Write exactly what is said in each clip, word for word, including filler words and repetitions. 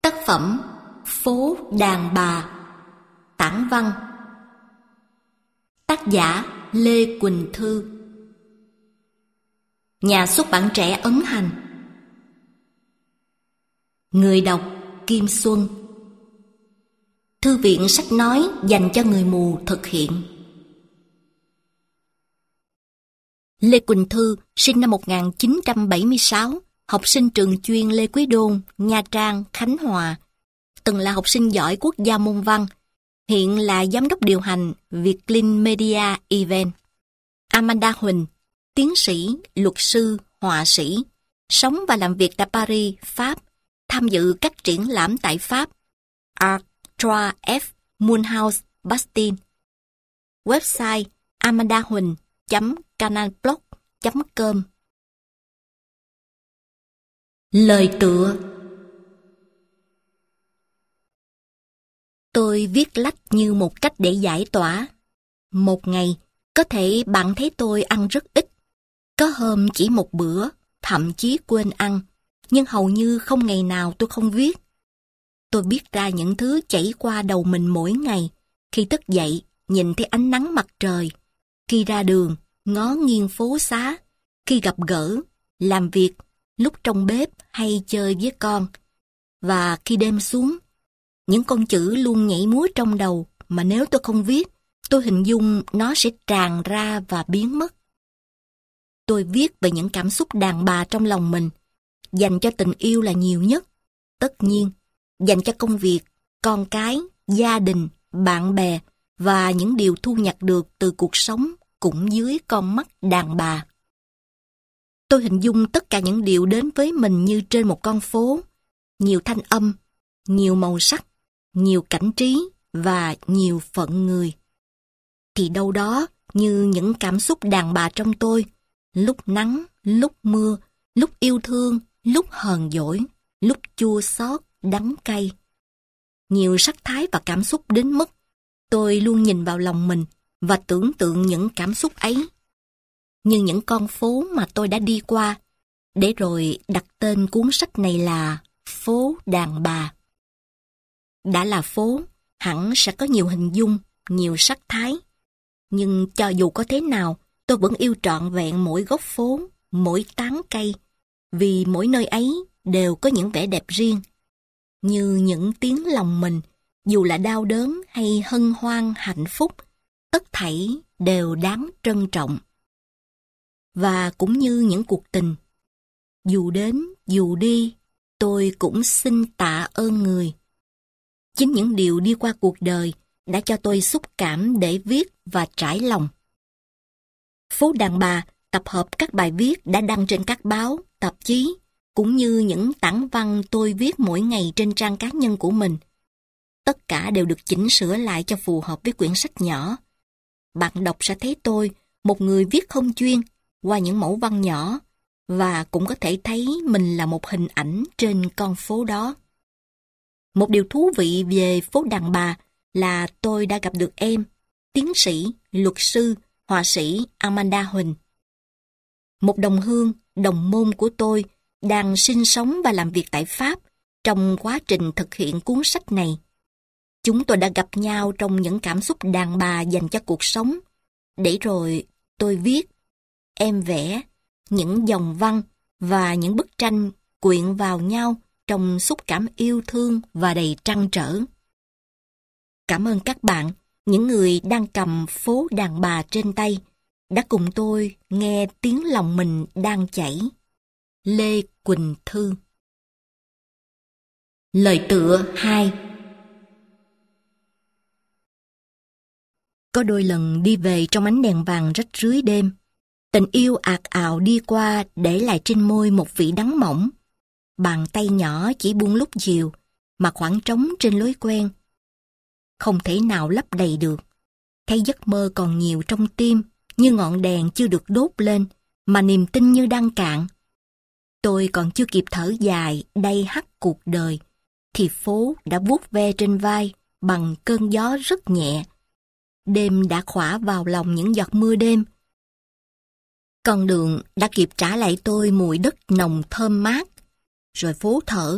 Tác phẩm Phố đàn bà. Tản văn. Tác giả Lê Quỳnh Thư. Nhà xuất bản Trẻ ấn hành. Người đọc Kim Xuân. Thư viện sách nói dành cho người mù thực hiện. Lê Quỳnh Thư sinh năm một nghìn chín trăm bảy mươi sáu, học sinh trường chuyên Lê Quý Đôn, Nha Trang, Khánh Hòa. Từng là học sinh giỏi quốc gia môn văn, hiện là giám đốc điều hành Vietclim Media Event. Amanda Huỳnh, tiến sĩ, luật sư, họa sĩ, sống và làm việc tại Paris, Pháp, tham dự các triển lãm tại Pháp, Art trois F, Mulhouse, Bastille. Website amandahuỳnh chấm canalblog chấm com. Lời tựa. Tôi viết lách như một cách để giải tỏa. Một ngày, có thể bạn thấy tôi ăn rất ít. Có hôm chỉ một bữa, thậm chí quên ăn, nhưng hầu như không ngày nào tôi không viết. Tôi viết ra những thứ chảy qua đầu mình mỗi ngày, khi thức dậy, nhìn thấy ánh nắng mặt trời, khi ra đường, ngó nghiêng phố xá, khi gặp gỡ, làm việc, lúc trong bếp hay chơi với con. Và khi đêm xuống, những con chữ luôn nhảy múa trong đầu mà nếu tôi không viết, tôi hình dung nó sẽ tràn ra và biến mất. Tôi viết về những cảm xúc đàn bà trong lòng mình, dành cho tình yêu là nhiều nhất. Tất nhiên, dành cho công việc, con cái, gia đình, bạn bè và những điều thu nhặt được từ cuộc sống cũng dưới con mắt đàn bà. Tôi hình dung tất cả những điều đến với mình như trên một con phố, nhiều thanh âm, nhiều màu sắc, nhiều cảnh trí và nhiều phận người. Thì đâu đó như những cảm xúc đàn bà trong tôi, lúc nắng, lúc mưa, lúc yêu thương, lúc hờn dỗi, lúc chua xót, đắng cay. Nhiều sắc thái và cảm xúc đến mức tôi luôn nhìn vào lòng mình và tưởng tượng những cảm xúc ấy. Như những con phố mà tôi đã đi qua, để rồi đặt tên cuốn sách này là Phố đàn bà. Đã là phố, hẳn sẽ có nhiều hình dung, nhiều sắc thái. Nhưng cho dù có thế nào, tôi vẫn yêu trọn vẹn mỗi góc phố, mỗi tán cây, vì mỗi nơi ấy đều có những vẻ đẹp riêng. Như những tiếng lòng mình, dù là đau đớn hay hân hoan hạnh phúc, tất thảy đều đáng trân trọng. Và cũng như những cuộc tình, dù đến, dù đi, tôi cũng xin tạ ơn người. Chính những điều đi qua cuộc đời đã cho tôi xúc cảm để viết và trải lòng. Phố đàn bà tập hợp các bài viết đã đăng trên các báo, tạp chí, cũng như những tản văn tôi viết mỗi ngày trên trang cá nhân của mình. Tất cả đều được chỉnh sửa lại cho phù hợp với quyển sách nhỏ. Bạn đọc sẽ thấy tôi, một người viết không chuyên, qua những mẫu văn nhỏ, và cũng có thể thấy mình là một hình ảnh trên con phố đó. Một điều thú vị về phố đàn bà là tôi đã gặp được em, tiến sĩ, luật sư, họa sĩ Amanda Huỳnh. Một đồng hương, đồng môn của tôi đang sinh sống và làm việc tại Pháp trong quá trình thực hiện cuốn sách này. Chúng tôi đã gặp nhau trong những cảm xúc đàn bà dành cho cuộc sống. Để rồi tôi viết, em vẽ, những dòng văn và những bức tranh quyện vào nhau trong xúc cảm yêu thương và đầy trăn trở. Cảm ơn các bạn, những người đang cầm phố đàn bà trên tay, đã cùng tôi nghe tiếng lòng mình đang chảy. Lê Quỳnh Thư. Lời tựa hai. Có đôi lần đi về trong ánh đèn vàng rách rưới đêm, tình yêu ạt ào đi qua để lại trên môi một vị đắng mỏng. Bàn tay nhỏ chỉ buông lúc chiều, mà khoảng trống trên lối quen. Không thể nào lấp đầy được. Thấy giấc mơ còn nhiều trong tim, như ngọn đèn chưa được đốt lên, mà niềm tin như đang cạn. Tôi còn chưa kịp thở dài, đay hắt cuộc đời, thì phố đã vuốt ve trên vai bằng cơn gió rất nhẹ. Đêm đã khỏa vào lòng những giọt mưa đêm. Con đường đã kịp trả lại tôi mùi đất nồng thơm mát. Rồi phố thở,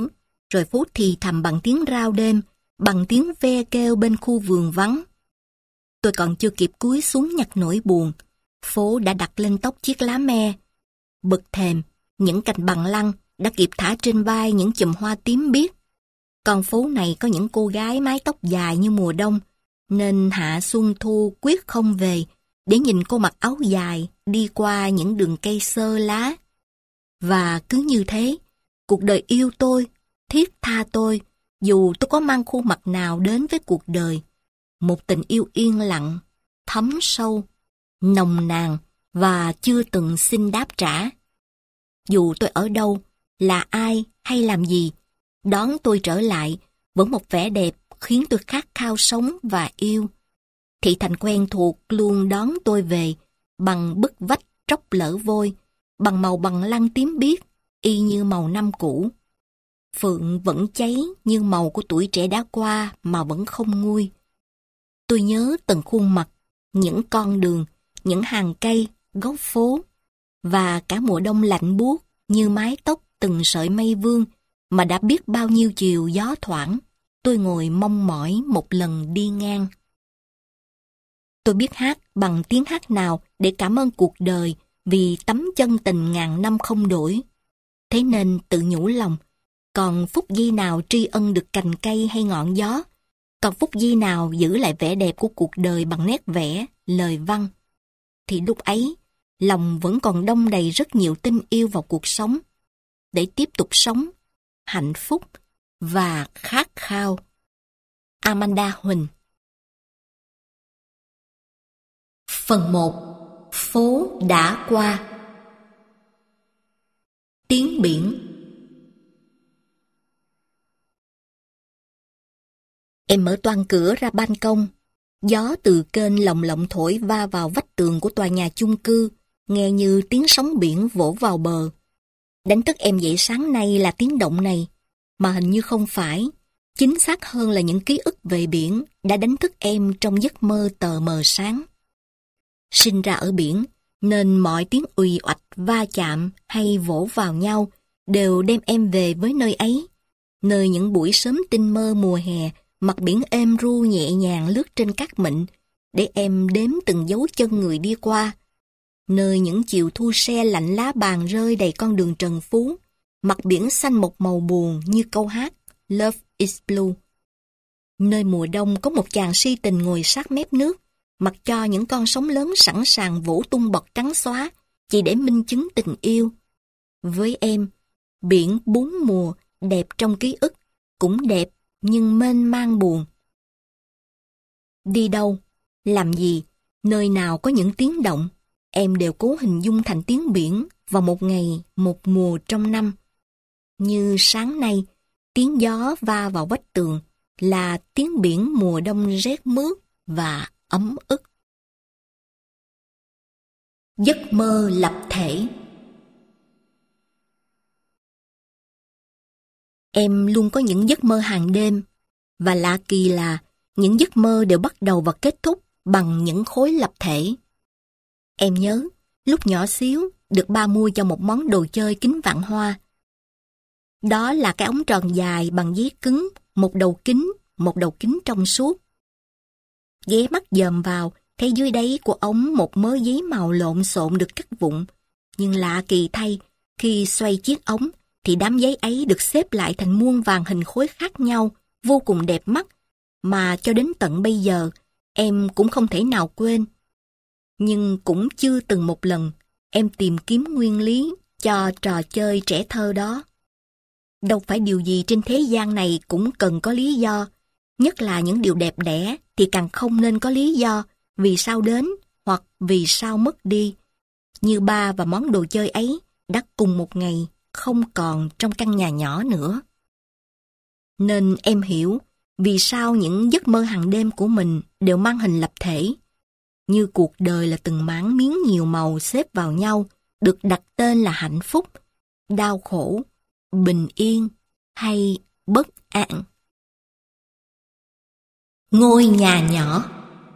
rồi phố thì thầm bằng tiếng rao đêm, bằng tiếng ve kêu bên khu vườn vắng. Tôi còn chưa kịp cúi xuống nhặt nỗi buồn, phố đã đặt lên tóc chiếc lá me. Bậc thềm, những cành bằng lăng đã kịp thả trên vai những chùm hoa tím biếc. Con phố này có những cô gái mái tóc dài như mùa đông, nên Hạ Xuân Thu quyết không về để nhìn cô mặc áo dài đi qua những đường cây xơ lá. Và cứ như thế, cuộc đời yêu tôi, thiết tha tôi, dù tôi có mang khuôn mặt nào đến với cuộc đời. Một tình yêu yên lặng, thấm sâu, nồng nàn và chưa từng xin đáp trả. Dù tôi ở đâu, là ai hay làm gì, đón tôi trở lại vẫn một vẻ đẹp khiến tôi khát khao sống và yêu. Thị thành quen thuộc luôn đón tôi về bằng bức vách tróc lở vôi, bằng màu bằng lăng tím biếc, y như màu năm cũ. Phượng vẫn cháy như màu của tuổi trẻ đã qua mà vẫn không nguôi. Tôi nhớ từng khuôn mặt, những con đường, những hàng cây, góc phố, và cả mùa đông lạnh buốt như mái tóc từng sợi mây vương mà đã biết bao nhiêu chiều gió thoảng, tôi ngồi mong mỏi một lần đi ngang. Tôi biết hát bằng tiếng hát nào để cảm ơn cuộc đời vì tấm chân tình ngàn năm không đổi. Thế nên tự nhủ lòng, còn phút giây nào tri ân được cành cây hay ngọn gió, còn phút giây nào giữ lại vẻ đẹp của cuộc đời bằng nét vẽ, lời văn, thì lúc ấy, lòng vẫn còn đong đầy rất nhiều tình yêu vào cuộc sống, để tiếp tục sống, hạnh phúc và khát khao. Amanda Huỳnh. Phần một. Phố đã qua. Tiếng biển. Em mở toang cửa ra ban công. Gió từ kênh lồng lộng thổi va vào vách tường của tòa nhà chung cư, nghe như tiếng sóng biển vỗ vào bờ. Đánh thức em dậy sáng nay là tiếng động này, mà hình như không phải. Chính xác hơn là những ký ức về biển đã đánh thức em trong giấc mơ tờ mờ sáng. Sinh ra ở biển, nên mọi tiếng ùy oạch va chạm hay vỗ vào nhau đều đem em về với nơi ấy, nơi những buổi sớm tinh mơ mùa hè, mặt biển êm ru nhẹ nhàng lướt trên cát mịn, để em đếm từng dấu chân người đi qua. Nơi những chiều thu se lạnh lá bàn rơi đầy con đường Trần Phú, mặt biển xanh một màu buồn như câu hát Love is Blue. Nơi mùa đông có một chàng si tình ngồi sát mép nước, mặc cho những con sóng lớn sẵn sàng vỗ tung bọt trắng xóa, chỉ để minh chứng tình yêu. Với em, biển bốn mùa đẹp trong ký ức, cũng đẹp nhưng mênh mang buồn. Đi đâu, làm gì, nơi nào có những tiếng động, em đều cố hình dung thành tiếng biển vào một ngày, một mùa trong năm. Như sáng nay, tiếng gió va vào vách tường là tiếng biển mùa đông rét mướt và ấm ức. Giấc mơ lập thể. Em luôn có những giấc mơ hàng đêm, và lạ kỳ là những giấc mơ đều bắt đầu và kết thúc bằng những khối lập thể. Em nhớ, lúc nhỏ xíu, được ba mua cho một món đồ chơi kính vạn hoa. Đó là cái ống tròn dài bằng giấy cứng, một đầu kính, một đầu kính trong suốt. Ghé mắt dòm vào, thấy dưới đáy của ống một mớ giấy màu lộn xộn được cắt vụn. Nhưng lạ kỳ thay, khi xoay chiếc ống, thì đám giấy ấy được xếp lại thành muôn vàn hình khối khác nhau, vô cùng đẹp mắt, mà cho đến tận bây giờ, em cũng không thể nào quên. Nhưng cũng chưa từng một lần, em tìm kiếm nguyên lý cho trò chơi trẻ thơ đó. Đâu phải điều gì trên thế gian này cũng cần có lý do, nhất là những điều đẹp đẽ thì càng không nên có lý do vì sao đến hoặc vì sao mất đi. Như ba và món đồ chơi ấy đã cùng một ngày không còn trong căn nhà nhỏ nữa. Nên em hiểu vì sao những giấc mơ hàng đêm của mình đều mang hình lập thể. Như cuộc đời là từng mảng miếng nhiều màu xếp vào nhau, được đặt tên là hạnh phúc, đau khổ, bình yên hay bất an. Ngôi nhà nhỏ.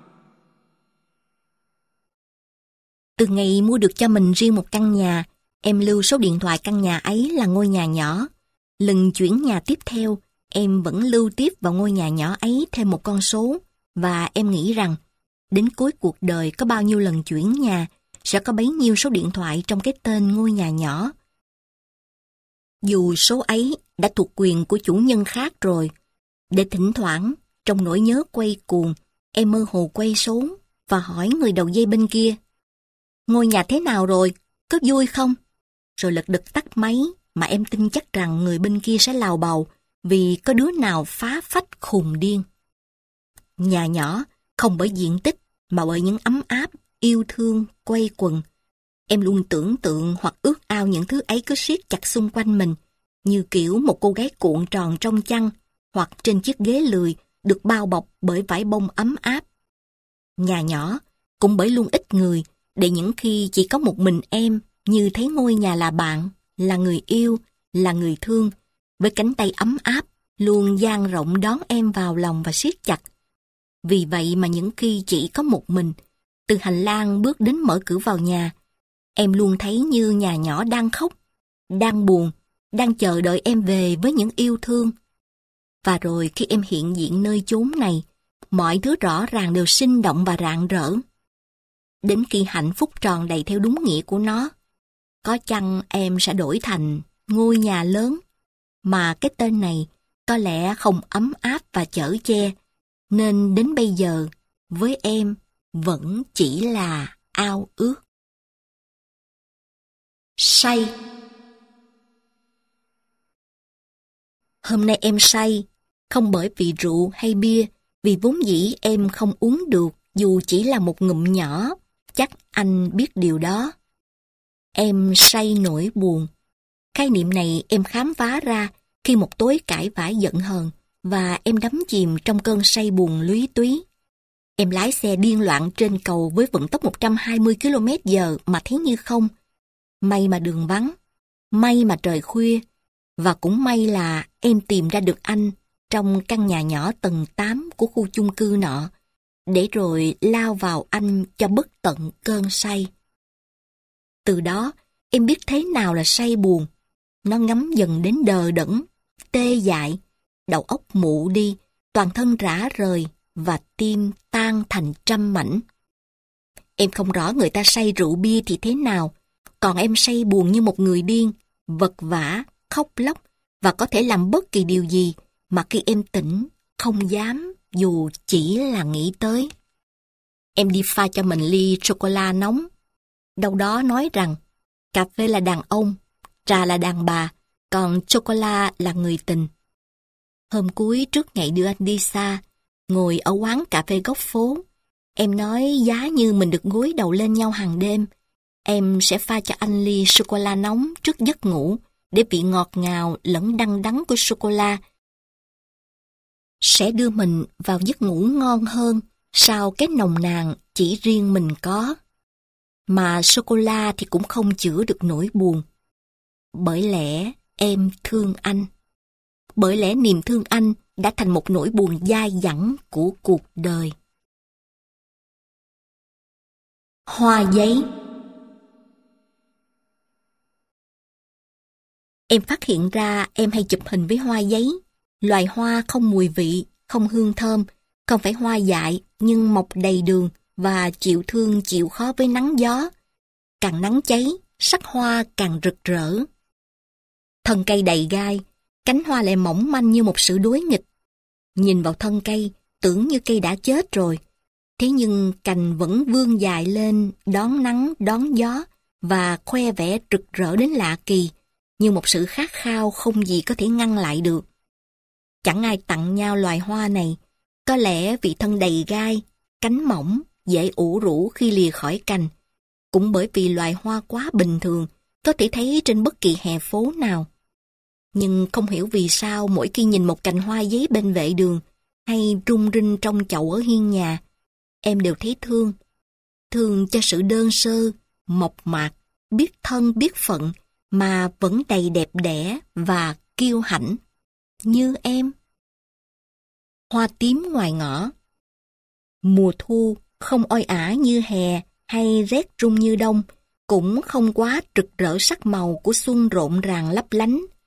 Từ ngày mua được cho mình riêng một căn nhà, em lưu số điện thoại căn nhà ấy là ngôi nhà nhỏ. Lần chuyển nhà tiếp theo, em vẫn lưu tiếp vào ngôi nhà nhỏ ấy thêm một con số, và em nghĩ rằng đến cuối cuộc đời có bao nhiêu lần chuyển nhà, sẽ có bấy nhiêu số điện thoại trong cái tên ngôi nhà nhỏ. Dù số ấy đã thuộc quyền của chủ nhân khác rồi, để thỉnh thoảng, trong nỗi nhớ quay cuồng, em mơ hồ quay số và hỏi người đầu dây bên kia: ngôi nhà thế nào rồi? Có vui không? Rồi lật đật tắt máy, mà em tin chắc rằng người bên kia sẽ lào bầu vì có đứa nào phá phách khùng điên. Nhà nhỏ, không bởi diện tích, mà bởi những ấm áp, yêu thương, quây quần. Em luôn tưởng tượng hoặc ước ao những thứ ấy cứ siết chặt xung quanh mình, như kiểu một cô gái cuộn tròn trong chăn, hoặc trên chiếc ghế lười được bao bọc bởi vải bông ấm áp. Nhà nhỏ, cũng bởi luôn ít người, để những khi chỉ có một mình em, như thấy ngôi nhà là bạn, là người yêu, là người thương, với cánh tay ấm áp, luôn dang rộng đón em vào lòng và siết chặt. Vì vậy mà những khi chỉ có một mình, từ hành lang bước đến mở cửa vào nhà, em luôn thấy như nhà nhỏ đang khóc, đang buồn, đang chờ đợi em về với những yêu thương. Và rồi khi em hiện diện nơi chốn này, mọi thứ rõ ràng đều sinh động và rạng rỡ. Đến khi hạnh phúc tròn đầy theo đúng nghĩa của nó, có chăng em sẽ đổi thành ngôi nhà lớn, mà cái tên này có lẽ không ấm áp và chở che, nên đến bây giờ, với em, vẫn chỉ là ao ước. Say. Hôm nay em say, không bởi vì rượu hay bia, vì vốn dĩ em không uống được dù chỉ là một ngụm nhỏ, chắc anh biết điều đó. Em say nỗi buồn. Khái niệm này em khám phá ra khi một tối cãi vã giận hờn và em đắm chìm trong cơn say buồn lúy túy. Em lái xe điên loạn trên cầu với vận tốc một trăm hai mươi ki lô mét giờ mà thấy như không. May mà đường vắng, may mà trời khuya, và cũng may là em tìm ra được anh trong căn nhà nhỏ tầng tám của khu chung cư nọ, để rồi lao vào anh cho bất tận cơn say. Từ đó, em biết thế nào là say buồn. Nó ngấm dần đến đờ đẫn, tê dại, đầu óc mụ đi, toàn thân rã rời và tim tan thành trăm mảnh. Em không rõ người ta say rượu bia thì thế nào, còn em say buồn như một người điên, vật vã, khóc lóc và có thể làm bất kỳ điều gì mà khi em tỉnh, không dám dù chỉ là nghĩ tới. Em đi pha cho mình ly sô-cô-la nóng. Đâu đó nói rằng cà phê là đàn ông, trà là đàn bà, còn sô-cô-la là người tình. Hôm cuối trước ngày đưa anh đi xa, ngồi ở quán cà phê góc phố, em nói giá như mình được gối đầu lên nhau hàng đêm, em sẽ pha cho anh ly sô-cô-la nóng trước giấc ngủ, để vị ngọt ngào lẫn đắng đắng của sô-cô-la sẽ đưa mình vào giấc ngủ ngon hơn sau cái nồng nàn chỉ riêng mình có. Mà sô-cô-la thì cũng không chữa được nỗi buồn. Bởi lẽ em thương anh. Bởi lẽ niềm thương anh đã thành một nỗi buồn dai dẳng của cuộc đời. Hoa giấy. Em phát hiện ra em hay chụp hình với hoa giấy. Loài hoa không mùi vị, không hương thơm, không phải hoa dại nhưng mọc đầy đường và chịu thương chịu khó với nắng gió. Càng nắng cháy, sắc hoa càng rực rỡ. Thân cây đầy gai, cánh hoa lại mỏng manh như một sự đối nghịch. Nhìn vào thân cây, tưởng như cây đã chết rồi. Thế nhưng cành vẫn vươn dài lên, đón nắng, đón gió và khoe vẻ rực rỡ đến lạ kỳ, như một sự khát khao không gì có thể ngăn lại được. Chẳng ai tặng nhau loài hoa này, có lẽ vì thân đầy gai, cánh mỏng, dễ ủ rũ khi lìa khỏi cành, cũng bởi vì loài hoa quá bình thường, có thể thấy trên bất kỳ hè phố nào. Nhưng không hiểu vì sao mỗi khi nhìn một cành hoa giấy bên vệ đường, hay rung rinh trong chậu ở hiên nhà, em đều thấy thương. Thương cho sự đơn sơ, mộc mạc, biết thân biết phận, mà vẫn đầy đẹp đẽ và kiêu hãnh, như em. Hoa tím ngoài ngõ. Mùa thu không oi ả như hè hay rét run như đông, cũng không quá rực rỡ sắc màu của xuân rộn ràng lấp lánh.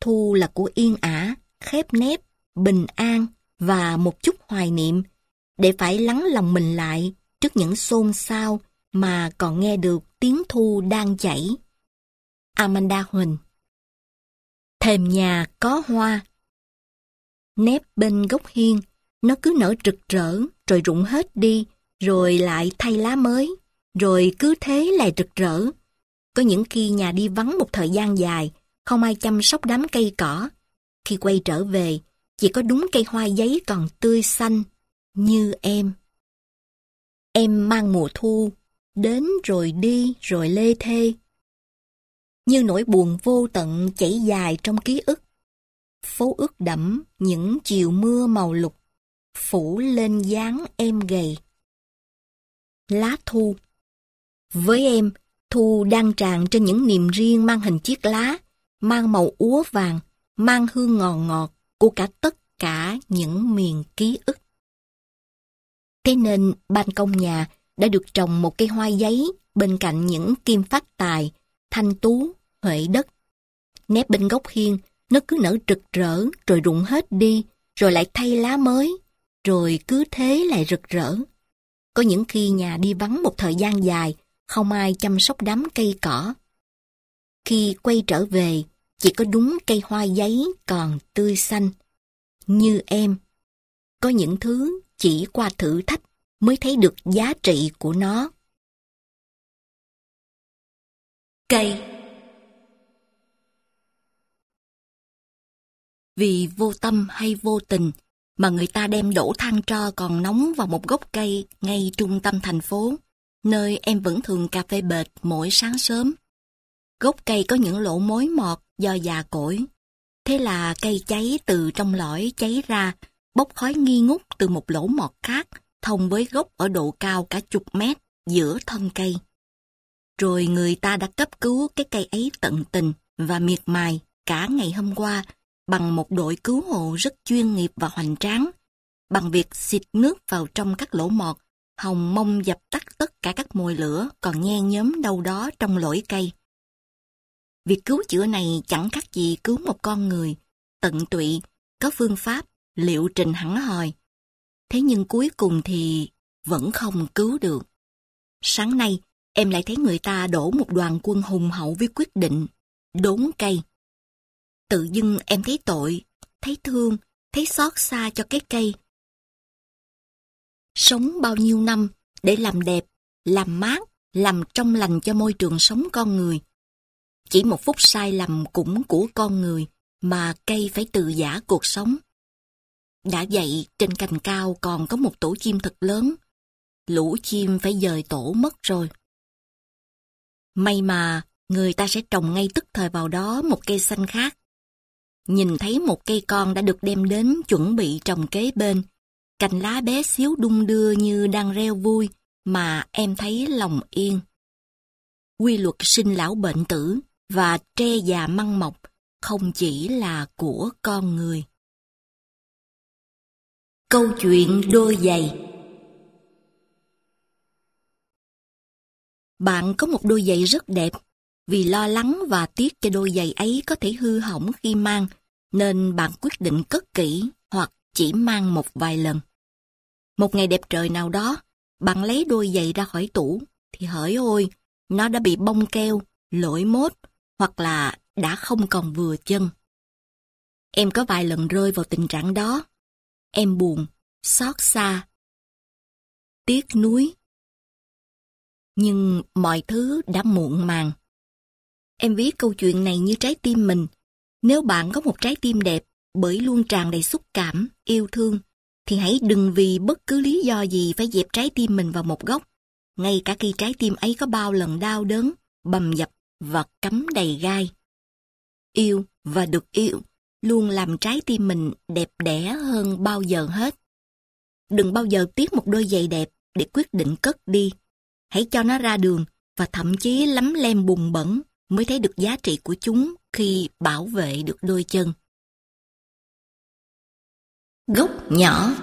thu là của yên ả, khép nép, bình an và một chút hoài niệm, để phải lắng lòng mình lại trước những xôn xao mà còn nghe được tiếng thu đang chảy. Amanda Huỳnh. Thềm nhà có hoa. Nép bên gốc hiên, nó cứ nở rực rỡ, rồi rụng hết đi, rồi lại thay lá mới, rồi cứ thế lại rực rỡ. Có những khi nhà đi vắng một thời gian dài, không ai chăm sóc đám cây cỏ. Khi quay trở về, chỉ có đúng cây hoa giấy còn tươi xanh, như em. Em mang mùa thu, đến rồi đi rồi lê thê. Như nỗi buồn vô tận chảy dài trong ký ức. Phố ướt đẫm những chiều mưa màu lục, phủ lên dáng em gầy. Lá thu. Với em, thu đang tràn trên những niềm riêng mang hình chiếc lá, mang màu úa vàng, mang hương ngọt ngọt của cả tất cả những miền ký ức. Thế nên ban công nhà đã được trồng một cây hoa giấy bên cạnh những kim phát tài, thanh tú, huệ đất. Nép bên gốc hiên, nó cứ nở rực rỡ rồi rụng hết đi, rồi lại thay lá mới, rồi cứ thế lại rực rỡ. Có những khi nhà đi vắng một thời gian dài, không ai chăm sóc đám cây cỏ. Khi quay trở về, chỉ có đúng cây hoa giấy còn tươi xanh. Như em, có những thứ chỉ qua thử thách mới thấy được giá trị của nó. Cây. Vì vô tâm hay vô tình mà người ta đem đổ than tro còn nóng vào một gốc cây ngay trung tâm thành phố, nơi em vẫn thường cà phê bệt mỗi sáng sớm. Gốc cây có những lỗ mối mọt do già cỗi. Thế là cây cháy từ trong lõi cháy ra, bốc khói nghi ngút từ một lỗ mọt khác, thông với gốc ở độ cao cả chục mét giữa thân cây. Rồi người ta đã cấp cứu cái cây ấy tận tình và miệt mài cả ngày hôm qua bằng một đội cứu hộ rất chuyên nghiệp và hoành tráng, bằng việc xịt nước vào trong các lỗ mọt, hòng mong dập tắt tất cả các mồi lửa còn nhen nhóm đâu đó trong lỗi cây. Việc cứu chữa này chẳng khác gì cứu một con người, tận tụy, có phương pháp, liệu trình hẳn hoi. Thế nhưng cuối cùng thì vẫn không cứu được. Sáng nay, em lại thấy người ta đổ một đoàn quân hùng hậu với quyết định đốn cây. Tự dưng em thấy tội, thấy thương, thấy xót xa cho cái cây. Sống bao nhiêu năm để làm đẹp, làm mát, làm trong lành cho môi trường sống con người. Chỉ một phút sai lầm cũng của con người mà cây phải từ giã cuộc sống. Đã vậy, trên cành cao còn có một tổ chim thật lớn. Lũ chim phải dời tổ mất rồi. May mà người ta sẽ trồng ngay tức thời vào đó một cây xanh khác. Nhìn thấy một cây con đã được đem đến chuẩn bị trồng kế bên, cành lá bé xíu đung đưa như đang reo vui mà em thấy lòng yên. Quy luật sinh lão bệnh tử và tre già măng mọc không chỉ là của con người. Câu chuyện đôi giày. Bạn có một đôi giày rất đẹp. Vì lo lắng và tiếc cho đôi giày ấy có thể hư hỏng khi mang, nên bạn quyết định cất kỹ hoặc chỉ mang một vài lần. Một ngày đẹp trời nào đó, bạn lấy đôi giày ra khỏi tủ, thì hỡi ôi, nó đã bị bong keo, lỗi mốt, hoặc là đã không còn vừa chân. Em có vài lần rơi vào tình trạng đó. Em buồn, xót xa, tiếc nuối. Nhưng mọi thứ đã muộn màng. Em viết câu chuyện này như trái tim mình. Nếu bạn có một trái tim đẹp, bởi luôn tràn đầy xúc cảm, yêu thương, thì hãy đừng vì bất cứ lý do gì phải dẹp trái tim mình vào một góc, ngay cả khi trái tim ấy có bao lần đau đớn, bầm dập và cắm đầy gai. Yêu và được yêu luôn làm trái tim mình đẹp đẽ hơn bao giờ hết. Đừng bao giờ tiếc một đôi giày đẹp để quyết định cất đi. Hãy cho nó ra đường và thậm chí lấm lem bùn bẩn mới thấy được giá trị của chúng khi bảo vệ được đôi chân. Gốc nhỏ.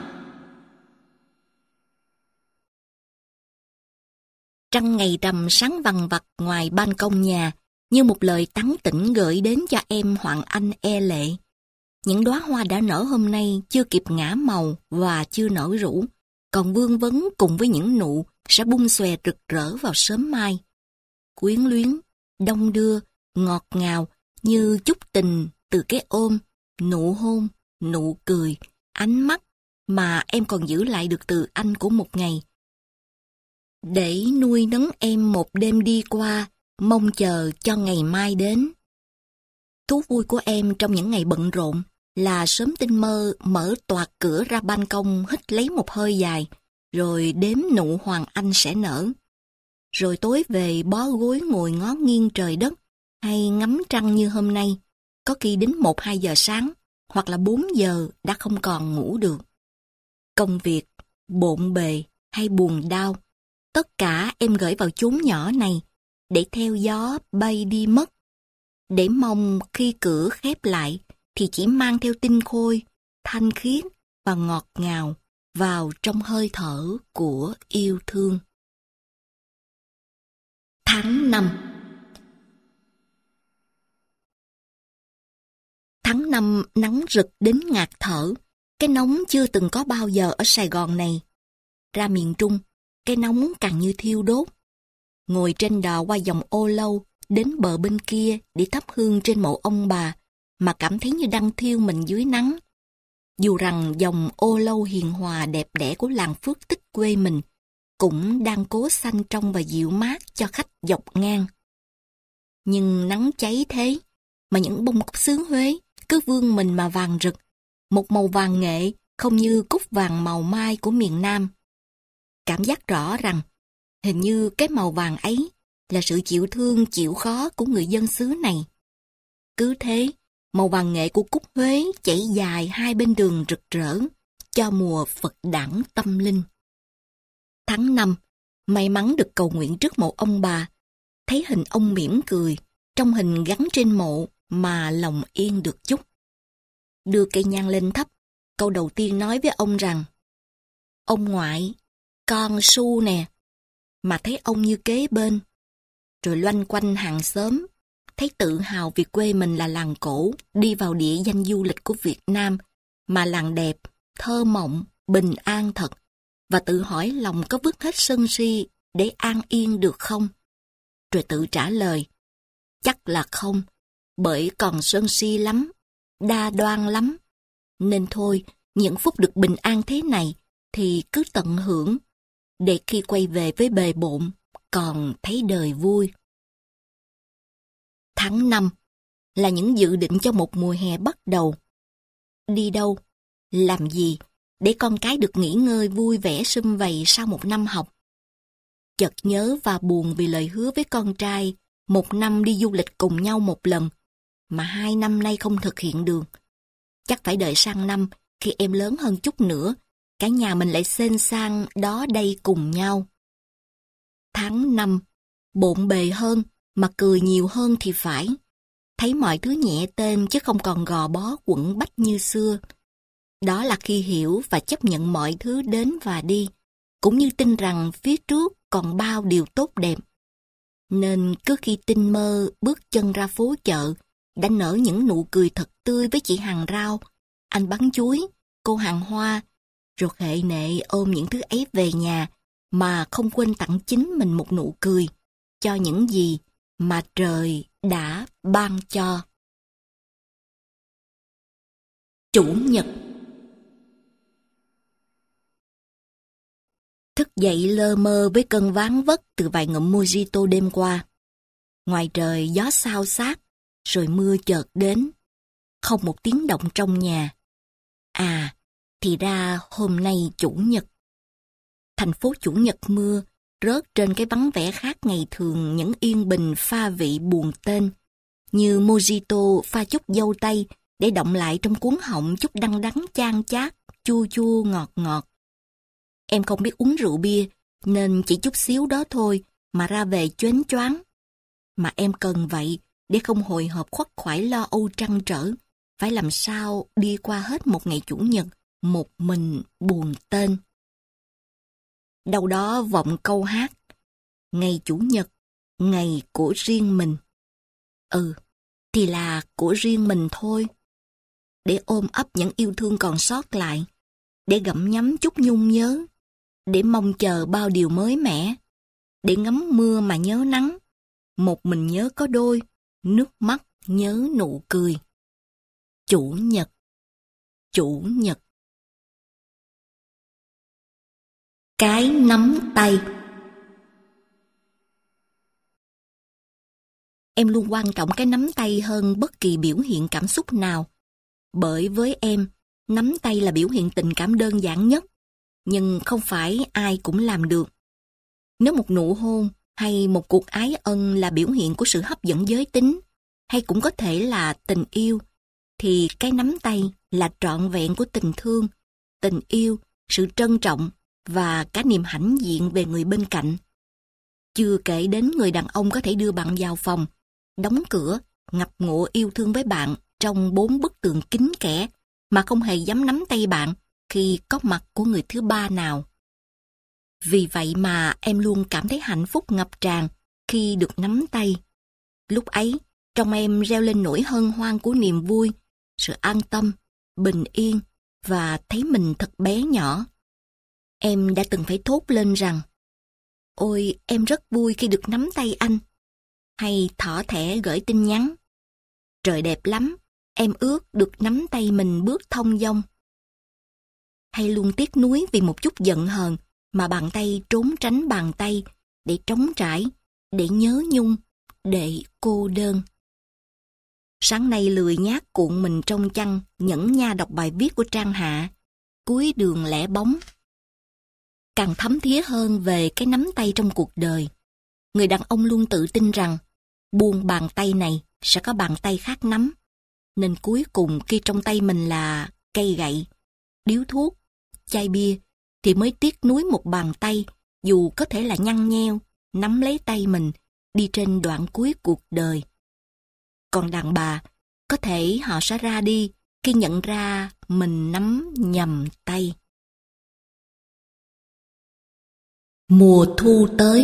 Trăng ngày rằm sáng vằng vặc ngoài ban công nhà, như một lời tán tỉnh gửi đến cho em Hoàng Anh e lệ. Những đóa hoa đã nở hôm nay chưa kịp ngả màu và chưa nở rũ, còn vương vấn cùng với những nụ sẽ bung xòe rực rỡ vào sớm mai. Quyến luyến, đong đưa, ngọt ngào như chút tình từ cái ôm, nụ hôn, nụ cười, ánh mắt mà em còn giữ lại được từ anh của một ngày. Để nuôi nấng em một đêm đi qua, mong chờ cho ngày mai đến. Thú vui của em trong những ngày bận rộn là sớm tinh mơ mở toạc cửa ra ban công hít lấy một hơi dài, rồi đếm nụ Hoàng Anh sẽ nở. Rồi tối về bó gối ngồi ngó nghiêng trời đất, hay ngắm trăng như hôm nay, có khi đến một hai giờ sáng, hoặc là bốn giờ đã không còn ngủ được. Công việc, bộn bề hay buồn đau, tất cả em gửi vào chốn nhỏ này, để theo gió bay đi mất. Để mong khi cửa khép lại, thì chỉ mang theo tinh khôi, thanh khiết và ngọt ngào vào trong hơi thở của yêu thương. Tháng năm. Tháng năm nắng rực đến ngạt thở, cái nóng chưa từng có bao giờ ở Sài Gòn này. Ra miền Trung, cái nóng càng như thiêu đốt. Ngồi trên đò qua dòng Ô Lâu, đến bờ bên kia để thắp hương trên mộ ông bà, mà cảm thấy như đang thiêu mình dưới nắng. Dù rằng dòng Ô Lâu hiền hòa đẹp đẽ của làng Phước Tích quê mình cũng đang cố xanh trong và dịu mát cho khách dọc ngang. Nhưng nắng cháy thế, mà những bông cúc xứ Huế cứ vươn mình mà vàng rực, một màu vàng nghệ không như cúc vàng màu mai của miền Nam. Cảm giác rõ rằng, hình như cái màu vàng ấy là sự chịu thương chịu khó của người dân xứ này. Cứ thế, màu vàng nghệ của cúc Huế chảy dài hai bên đường rực rỡ, cho mùa Phật đản tâm linh. Tháng năm, may mắn được cầu nguyện trước mộ ông bà, thấy hình ông mỉm cười, trong hình gắn trên mộ mà lòng yên được chút. Đưa cây nhang lên thắp, câu đầu tiên nói với ông rằng: "Ông ngoại, con Su nè." Mà thấy ông như kế bên. Rồi loanh quanh hàng xóm, thấy tự hào vì quê mình là làng cổ, đi vào địa danh du lịch của Việt Nam, mà làng đẹp, thơ mộng, bình an thật, và tự hỏi lòng có vứt hết sân si để an yên được không? Rồi tự trả lời: chắc là không, bởi còn sân si lắm, đa đoan lắm. Nên thôi, những phút được bình an thế này thì cứ tận hưởng, để khi quay về với bề bộn, còn thấy đời vui. Tháng năm là những dự định cho một mùa hè bắt đầu. Đi đâu? Làm gì? Để con cái được nghỉ ngơi vui vẻ sum vầy sau một năm học. Chợt nhớ và buồn vì lời hứa với con trai một năm đi du lịch cùng nhau một lần, mà hai năm nay không thực hiện được. Chắc phải đợi sang năm, khi em lớn hơn chút nữa, cả nhà mình lại xên sang đó đây cùng nhau. Tháng năm, bộn bề hơn, mà cười nhiều hơn thì phải. Thấy mọi thứ nhẹ tên chứ không còn gò bó quẫn bách như xưa. Đó là khi hiểu và chấp nhận mọi thứ đến và đi, cũng như tin rằng phía trước còn bao điều tốt đẹp. Nên cứ khi tinh mơ bước chân ra phố chợ, đã nở những nụ cười thật tươi với chị hàng rau, anh bán chuối, cô hàng hoa, rồi hệ nệ ôm những thứ ấy về nhà, mà không quên tặng chính mình một nụ cười, cho những gì mà trời đã ban cho. Chủ nhật. Thức dậy lơ mơ với cơn ván vất từ vài ngụm mojito đêm qua. Ngoài trời gió xao xát, rồi mưa chợt đến. Không một tiếng động trong nhà. À, thì ra hôm nay chủ nhật. Thành phố chủ nhật mưa, rớt trên cái vắng vẻ khác ngày thường những yên bình pha vị buồn tên, như mojito pha chút dâu tây để động lại trong cuống họng chút đắng đắng chan chát, chua chua ngọt ngọt. Em không biết uống rượu bia, nên chỉ chút xíu đó thôi mà ra về choáng choáng. Mà em cần vậy để không hồi hộp khuất khoải lo âu trăn trở, phải làm sao đi qua hết một ngày chủ nhật một mình buồn tên. Đâu đó vọng câu hát: ngày chủ nhật, ngày của riêng mình. Ừ, thì là của riêng mình thôi. Để ôm ấp những yêu thương còn sót lại, để gặm nhấm chút nhung nhớ, để mong chờ bao điều mới mẻ, để ngắm mưa mà nhớ nắng, một mình nhớ có đôi, nước mắt nhớ nụ cười. Chủ nhật, chủ nhật. Cái nắm tay. Em luôn quan trọng cái nắm tay hơn bất kỳ biểu hiện cảm xúc nào. Bởi với em, nắm tay là biểu hiện tình cảm đơn giản nhất, nhưng không phải ai cũng làm được. Nếu một nụ hôn hay một cuộc ái ân là biểu hiện của sự hấp dẫn giới tính, hay cũng có thể là tình yêu, thì cái nắm tay là trọn vẹn của tình thương, tình yêu, sự trân trọng và cả niềm hãnh diện về người bên cạnh. Chưa kể đến người đàn ông có thể đưa bạn vào phòng, đóng cửa, ngập ngụa yêu thương với bạn trong bốn bức tường kín kẽ mà không hề dám nắm tay bạn khi có mặt của người thứ ba nào. Vì vậy mà em luôn cảm thấy hạnh phúc ngập tràn khi được nắm tay. Lúc ấy, trong em reo lên nỗi hân hoan của niềm vui, sự an tâm, bình yên và thấy mình thật bé nhỏ. Em đã từng phải thốt lên rằng, ôi em rất vui khi được nắm tay anh. Hay thỏ thẻ gửi tin nhắn, trời đẹp lắm, em ước được nắm tay mình bước thông dong. Hay luôn tiếc nuối vì một chút giận hờn mà bàn tay trốn tránh bàn tay để trống trải, để nhớ nhung, để cô đơn. Sáng nay lười nhác cuộn mình trong chăn nhẫn nha đọc bài viết của Trang Hạ, Cuối đường lẻ bóng. Càng thấm thía hơn về cái nắm tay trong cuộc đời. Người đàn ông luôn tự tin rằng buông bàn tay này sẽ có bàn tay khác nắm. Nên cuối cùng khi trong tay mình là cây gậy, điếu thuốc, chai bia, thì mới tiếc nuối một bàn tay, dù có thể là nhăn nheo, nắm lấy tay mình, đi trên đoạn cuối cuộc đời. Còn đàn bà, có thể họ sẽ ra đi khi nhận ra mình nắm nhầm tay. Mùa thu tới.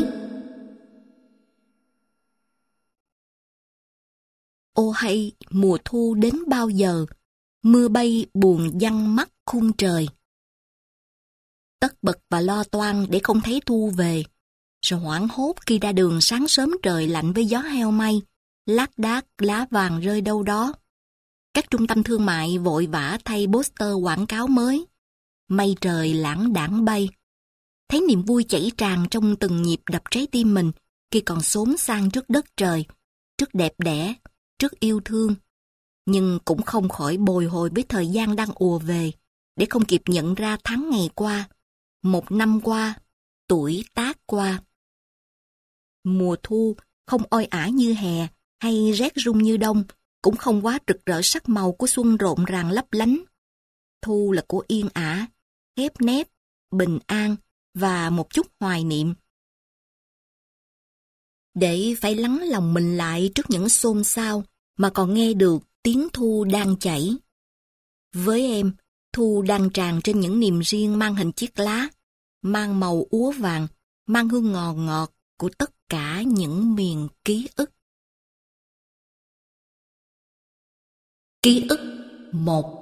Ô hay, mùa thu đến bao giờ, mưa bay buồn giăng mắt khung trời. Tất bật và lo toan để không thấy thu về, rồi hoảng hốt khi ra đường sáng sớm trời lạnh với gió heo may, lác đác lá vàng rơi đâu đó. Các trung tâm thương mại vội vã thay poster quảng cáo mới. Mây trời lãng đãng bay. Thấy niềm vui chảy tràn trong từng nhịp đập trái tim mình khi còn xốn sang trước đất trời, trước đẹp đẽ, trước yêu thương. Nhưng cũng không khỏi bồi hồi với thời gian đang ùa về, để không kịp nhận ra tháng ngày qua, một năm qua, tuổi tác qua. Mùa thu không oi ả như hè hay rét rung như đông, cũng không quá rực rỡ sắc màu của xuân rộn ràng lấp lánh. Thu là của yên ả, khép nép, bình an và một chút hoài niệm. Để phải lắng lòng mình lại trước những xôn xao mà còn nghe được tiếng thu đang chảy. Với em, thu đang tràn trên những niềm riêng mang hình chiếc lá, mang màu úa vàng, mang hương ngọt ngọt của tất cả những miền ký ức. Ký ức một.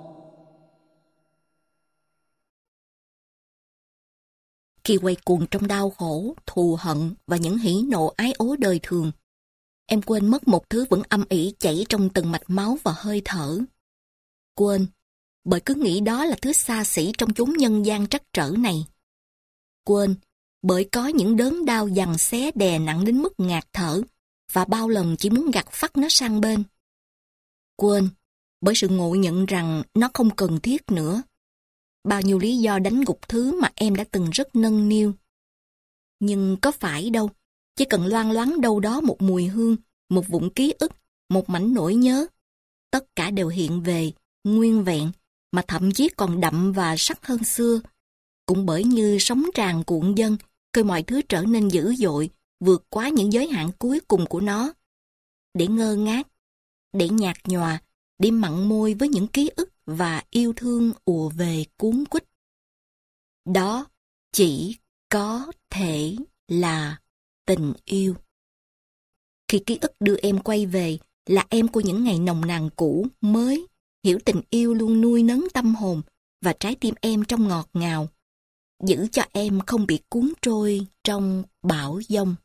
Khi quay cuồng trong đau khổ, thù hận và những hỉ nộ ái ố đời thường, em quên mất một thứ vẫn âm ỉ chảy trong từng mạch máu và hơi thở. Quên, bởi cứ nghĩ đó là thứ xa xỉ trong chốn nhân gian trắc trở này. Quên, bởi có những đớn đau giằng xé đè nặng đến mức ngạt thở, và bao lần chỉ muốn gạt phắt nó sang bên. Quên, bởi sự ngộ nhận rằng nó không cần thiết nữa. Bao nhiêu lý do đánh gục thứ mà em đã từng rất nâng niu. Nhưng có phải đâu, chỉ cần loang loáng đâu đó một mùi hương, một vụn ký ức, một mảnh nỗi nhớ. Tất cả đều hiện về, nguyên vẹn, mà thậm chí còn đậm và sắc hơn xưa. Cũng bởi như sóng tràn cuộn dâng, coi mọi thứ trở nên dữ dội, vượt quá những giới hạn cuối cùng của nó. Để ngơ ngác, để nhạt nhòa, để mặn môi với những ký ức và yêu thương ùa về cuốn quýt. Đó chỉ có thể là tình yêu. Khi ký ức đưa em quay về, là em của những ngày nồng nàn cũ, mới, hiểu tình yêu luôn nuôi nấng tâm hồn và trái tim em trong ngọt ngào, giữ cho em không bị cuốn trôi trong bão giông.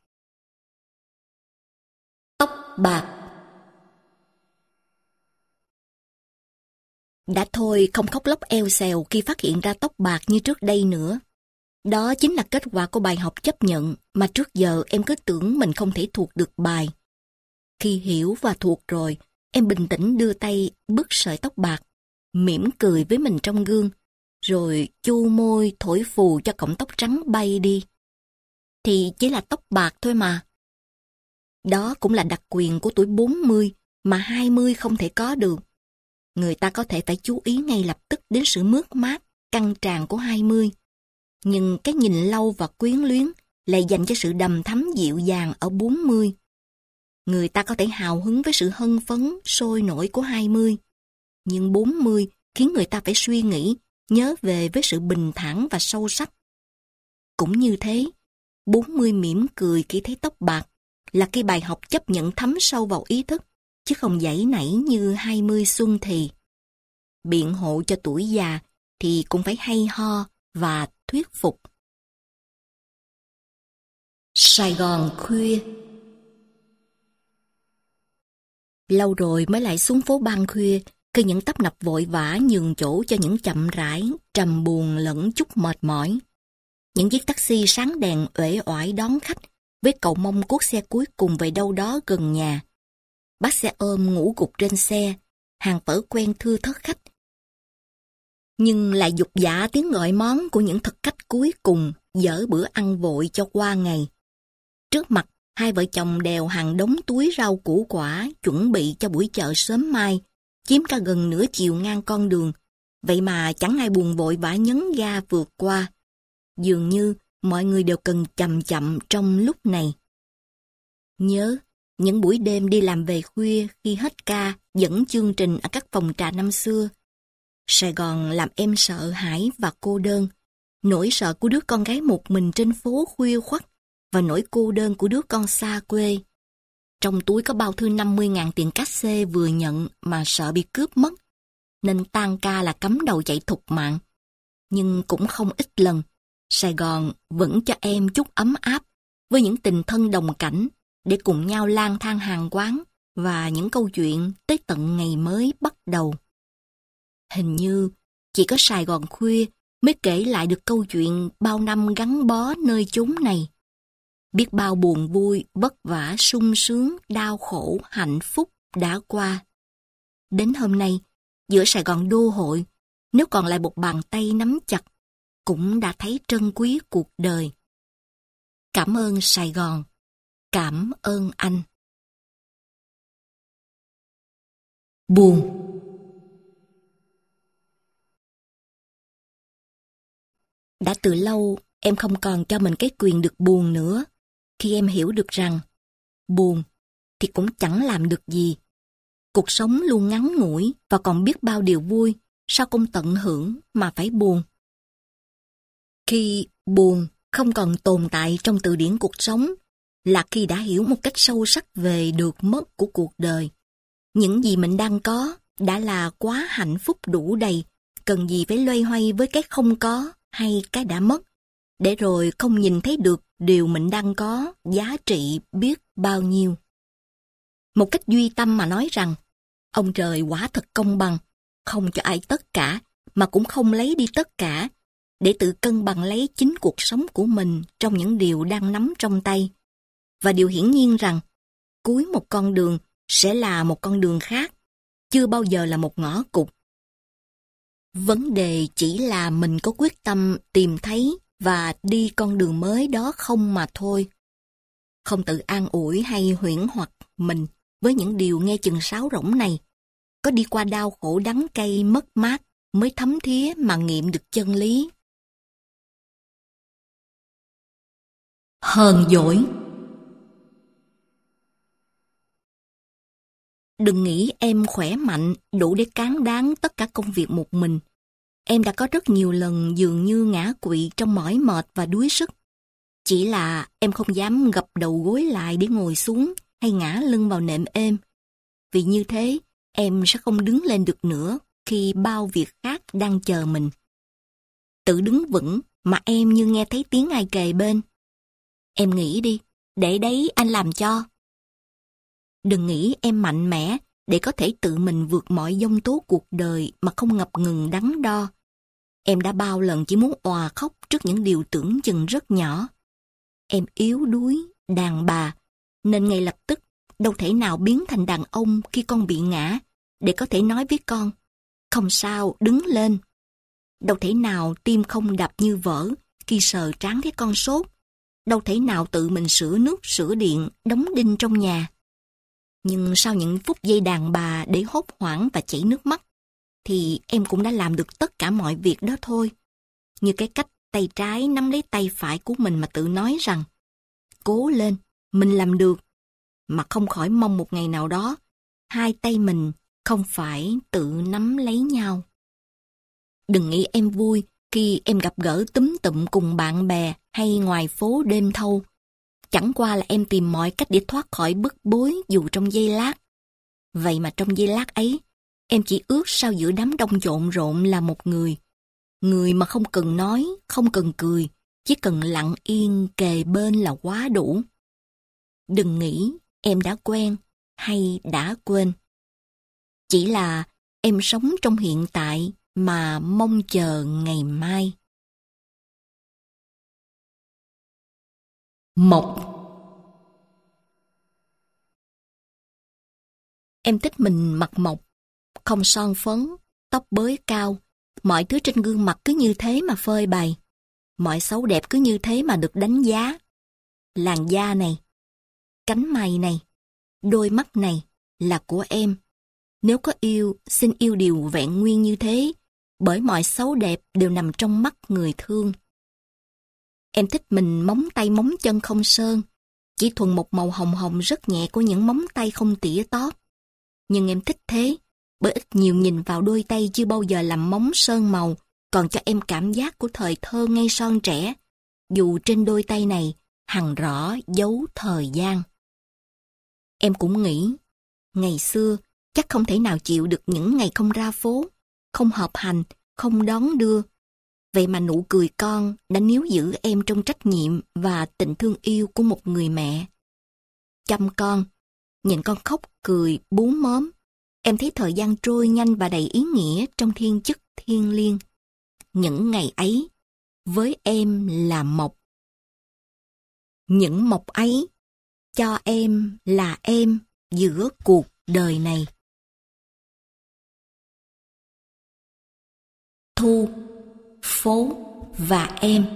Tóc bạc. Đã thôi không khóc lóc eo xèo khi phát hiện ra tóc bạc như trước đây nữa. Đó chính là kết quả của bài học chấp nhận mà trước giờ em cứ tưởng mình không thể thuộc được bài. Khi hiểu và thuộc rồi, em bình tĩnh đưa tay bứt sợi tóc bạc, mỉm cười với mình trong gương, rồi chu môi thổi phù cho cọng tóc trắng bay đi. Thì chỉ là tóc bạc thôi mà. Đó cũng là đặc quyền của tuổi bốn mươi mà hai mươi không thể có được. Người ta có thể phải chú ý ngay lập tức đến sự mướt mát, căng tràn của hai mươi. Nhưng cái nhìn lâu và quyến luyến lại dành cho sự đầm thắm dịu dàng ở bốn mươi. Người ta có thể hào hứng với sự hân phấn, sôi nổi của hai mươi. Nhưng bốn mươi khiến người ta phải suy nghĩ, nhớ về với sự bình thản và sâu sắc. Cũng như thế, bốn mươi mỉm cười khi thấy tóc bạc là cái bài học chấp nhận thấm sâu vào ý thức, chứ không dãy nảy như hai mươi xuân thì. Biện hộ cho tuổi già thì cũng phải hay ho và thuyết phục. Sài Gòn khuya. Lâu rồi mới lại xuống phố ban khuya, khi những tấp nập vội vã nhường chỗ cho những chậm rãi, trầm buồn lẫn chút mệt mỏi. Những chiếc taxi sáng đèn uể oải đón khách, với cầu mong cuốc xe cuối cùng về đâu đó gần nhà. Bác xe ôm ngủ gục trên xe, hàng phở quen thưa thớt khách. Nhưng lại dục dã tiếng gọi món của những thực khách cuối cùng, dỡ bữa ăn vội cho qua ngày. Trước mặt, hai vợ chồng đèo hàng đống túi rau củ quả chuẩn bị cho buổi chợ sớm mai, chiếm cả gần nửa chiều ngang con đường. Vậy mà chẳng ai buồn vội vã nhấn ga vượt qua. Dường như mọi người đều cần chậm chậm trong lúc này. Nhớ, những buổi đêm đi làm về khuya khi hết ca dẫn chương trình ở các phòng trà năm xưa. Sài Gòn làm em sợ hãi và cô đơn. Nỗi sợ của đứa con gái một mình trên phố khuya khoắt và nỗi cô đơn của đứa con xa quê. Trong túi có bao thư năm mươi ngàn tiền cát xê vừa nhận mà sợ bị cướp mất, nên tan ca là cắm đầu chạy thục mạng. Nhưng cũng không ít lần, Sài Gòn vẫn cho em chút ấm áp với những tình thân đồng cảnh để cùng nhau lang thang hàng quán và những câu chuyện tới tận ngày mới bắt đầu. Hình như chỉ có Sài Gòn khuya mới kể lại được câu chuyện bao năm gắn bó nơi chốn này. Biết bao buồn vui, vất vả, sung sướng, đau khổ, hạnh phúc đã qua. Đến hôm nay, giữa Sài Gòn đô hội, nếu còn lại một bàn tay nắm chặt, cũng đã thấy trân quý cuộc đời. Cảm ơn Sài Gòn. Cảm ơn anh. Buồn. Đã từ lâu, em không còn cho mình cái quyền được buồn nữa. Khi em hiểu được rằng, buồn thì cũng chẳng làm được gì. Cuộc sống luôn ngắn ngủi và còn biết bao điều vui, sao không tận hưởng mà phải buồn. Khi buồn không còn tồn tại trong từ điển cuộc sống, là khi đã hiểu một cách sâu sắc về được mất của cuộc đời. Những gì mình đang có đã là quá hạnh phúc đủ đầy, cần gì phải loay hoay với cái không có hay cái đã mất, để rồi không nhìn thấy được điều mình đang có giá trị biết bao nhiêu. Một cách duy tâm mà nói rằng, ông trời quả thật công bằng, không cho ai tất cả, mà cũng không lấy đi tất cả, để tự cân bằng lấy chính cuộc sống của mình trong những điều đang nắm trong tay. Và điều hiển nhiên rằng, cuối một con đường sẽ là một con đường khác, chưa bao giờ là một ngõ cụt. Vấn đề chỉ là mình có quyết tâm tìm thấy và đi con đường mới đó không mà thôi. Không tự an ủi hay huyễn hoặc mình với những điều nghe chừng sáo rỗng này. Có đi qua đau khổ đắng cay mất mát mới thấm thía mà nghiệm được chân lý. Hờn dỗi. Đừng nghĩ em khỏe mạnh đủ để cán đáng tất cả công việc một mình. Em đã có rất nhiều lần dường như ngã quỵ trong mỏi mệt và đuối sức. Chỉ là em không dám gập đầu gối lại để ngồi xuống hay ngã lưng vào nệm êm. vì như thế em sẽ không đứng lên được nữa khi bao việc khác đang chờ mình. Tự đứng vững mà em như nghe thấy tiếng ai kề bên. Em nghĩ đi, để đấy anh làm cho. Đừng nghĩ em mạnh mẽ để có thể tự mình vượt mọi giông tố cuộc đời mà không ngập ngừng đắn đo. Em đã bao lần chỉ muốn òa khóc trước những điều tưởng chừng rất nhỏ. Em yếu đuối, đàn bà, nên ngay lập tức đâu thể nào biến thành đàn ông khi con bị ngã, để có thể nói với con, không sao, đứng lên. Đâu thể nào tim không đập như vỡ khi sờ trán thấy con sốt. Đâu thể nào tự mình sửa nước, sửa điện, đóng đinh trong nhà. Nhưng sau những phút giây đàn bà để hốt hoảng và chảy nước mắt, thì em cũng đã làm được tất cả mọi việc đó thôi. Như cái cách tay trái nắm lấy tay phải của mình mà tự nói rằng, cố lên, mình làm được, mà không khỏi mong một ngày nào đó, hai tay mình không phải tự nắm lấy nhau. Đừng nghĩ em vui khi em gặp gỡ túm tụm cùng bạn bè hay ngoài phố đêm thâu. Chẳng qua là em tìm mọi cách để thoát khỏi bức bối dù trong giây lát. Vậy mà trong giây lát ấy, em chỉ ước sao giữa đám đông trộn rộn là một người. Người mà không cần nói, không cần cười, chỉ cần lặng yên kề bên là quá đủ. Đừng nghĩ em đã quen hay đã quên. Chỉ là em sống trong hiện tại mà mong chờ ngày mai. Mộc. Em thích mình mặt mộc, không son phấn, tóc bới cao, mọi thứ trên gương mặt cứ như thế mà phơi bày. Mọi xấu đẹp cứ như thế mà được đánh giá. Làn da này, cánh mày này, đôi mắt này là của em. Nếu có yêu, xin yêu điều vẹn nguyên như thế, bởi mọi xấu đẹp đều nằm trong mắt người thương. Em thích mình móng tay móng chân không sơn, chỉ thuần một màu hồng hồng rất nhẹ của những móng tay không tỉa tóp. Nhưng em thích thế, bởi ít nhiều nhìn vào đôi tay chưa bao giờ làm móng sơn màu, còn cho em cảm giác của thời thơ ngây son trẻ, dù trên đôi tay này hằn rõ dấu thời gian. Em cũng nghĩ, ngày xưa chắc không thể nào chịu được những ngày không ra phố, không họp hành, không đón đưa. Vậy mà nụ cười con đã níu giữ em trong trách nhiệm và tình thương yêu của một người mẹ. Chăm con, nhìn con khóc cười bú mớm, em thấy thời gian trôi nhanh và đầy ý nghĩa trong thiên chức thiêng liêng. Những ngày ấy, với em là mộc. Những mộc ấy, cho em là em giữa cuộc đời này. Thu, phố và em.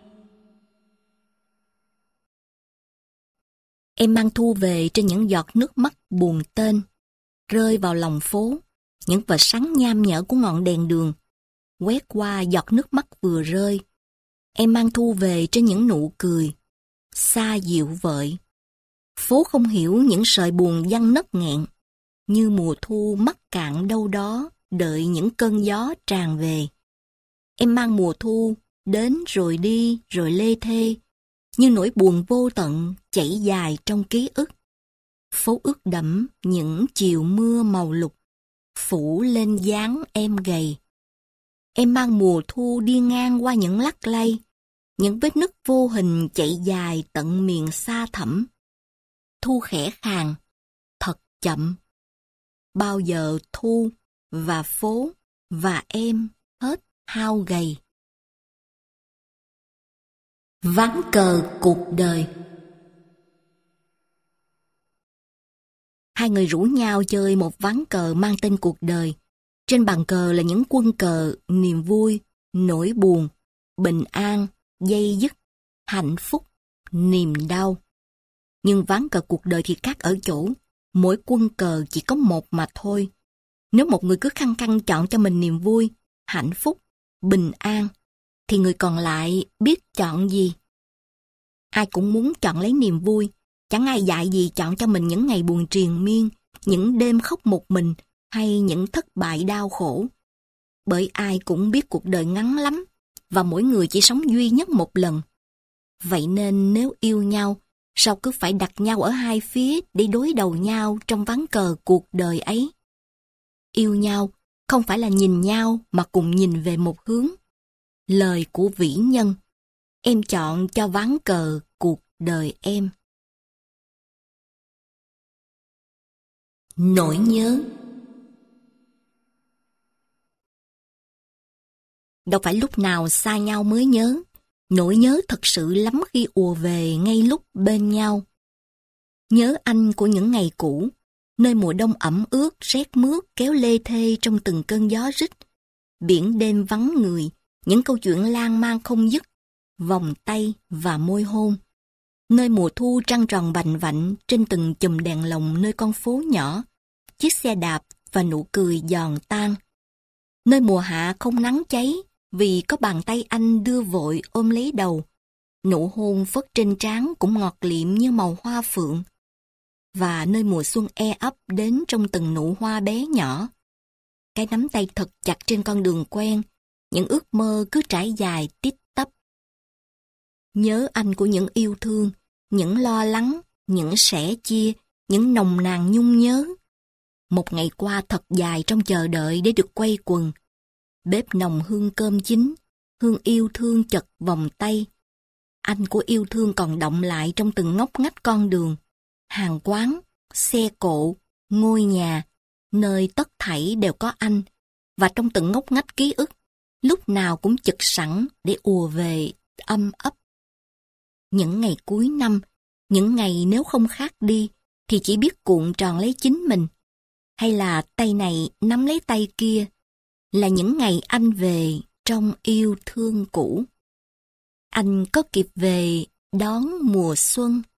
Em mang thu về trên những giọt nước mắt buồn tên, rơi vào lòng phố, những vệt sáng nham nhở của ngọn đèn đường, quét qua giọt nước mắt vừa rơi. Em mang thu về trên những nụ cười, xa dịu vợi. Phố không hiểu những sợi buồn giăng nấc nghẹn, như mùa thu mắc cạn đâu đó, đợi những cơn gió tràn về. Em mang mùa thu, đến rồi đi, rồi lê thê, như nỗi buồn vô tận chảy dài trong ký ức. Phố ướt đẫm những chiều mưa màu lục, phủ lên dáng em gầy. Em mang mùa thu đi ngang qua những lắc lay, những vết nứt vô hình chạy dài tận miền xa thẳm. Thu khẽ khàng, thật chậm. Bao giờ thu và phố và em hết hao gầy. Ván cờ cuộc đời. Hai người rủ nhau chơi một ván cờ mang tên cuộc đời. Trên bàn cờ là những quân cờ niềm vui, nỗi buồn, bình an, dây dứt, hạnh phúc, niềm đau. Nhưng ván cờ cuộc đời thì khác ở chỗ, mỗi quân cờ chỉ có một mà thôi. Nếu một người cứ khăng khăng chọn cho mình niềm vui, hạnh phúc, bình an, thì người còn lại biết chọn gì? Ai cũng muốn chọn lấy niềm vui, chẳng ai dạy gì chọn cho mình những ngày buồn triền miên, những đêm khóc một mình, hay những thất bại đau khổ. Bởi ai cũng biết cuộc đời ngắn lắm, và mỗi người chỉ sống duy nhất một lần. Vậy nên nếu yêu nhau, Sao cứ phải đặt nhau ở hai phía để đối đầu nhau trong ván cờ cuộc đời ấy? Yêu nhau không phải là nhìn nhau mà cùng nhìn về một hướng. Lời của vĩ nhân, em chọn cho ván cờ cuộc đời em. Nỗi nhớ. Đâu phải lúc nào xa nhau mới nhớ. Nỗi nhớ thật sự lắm khi ùa về ngay lúc bên nhau. Nhớ anh của những ngày cũ, nơi mùa đông ẩm ướt, rét mướt kéo lê thê trong từng cơn gió rít. Biển đêm vắng người, những câu chuyện lan man không dứt, vòng tay và môi hôn. Nơi mùa thu trăng tròn vành vạnh trên từng chùm đèn lồng nơi con phố nhỏ, chiếc xe đạp và nụ cười giòn tan. Nơi mùa hạ không nắng cháy, vì có bàn tay anh đưa vội ôm lấy đầu. Nụ hôn phất trên trán cũng ngọt liệm như màu hoa phượng. Và nơi mùa xuân e ấp đến trong từng nụ hoa bé nhỏ. Cái nắm tay thật chặt trên con đường quen, những ước mơ cứ trải dài tít tắp. Nhớ anh của những yêu thương, những lo lắng, những sẻ chia, những nồng nàn nhung nhớ. Một ngày qua thật dài trong chờ đợi để được quây quần. Bếp nồng hương cơm chín, hương yêu thương chật vòng tay. Anh của yêu thương còn đọng lại trong từng ngóc ngách con đường, hàng quán, xe cộ, ngôi nhà, nơi tất thảy đều có anh. Và trong từng ngóc ngách ký ức, lúc nào cũng chực sẵn để ùa về âm ấp. Những ngày cuối năm, những ngày nếu không khác đi, thì chỉ biết cuộn tròn lấy chính mình. Hay là tay này nắm lấy tay kia, là những ngày anh về trong yêu thương cũ. Anh có kịp về đón mùa xuân?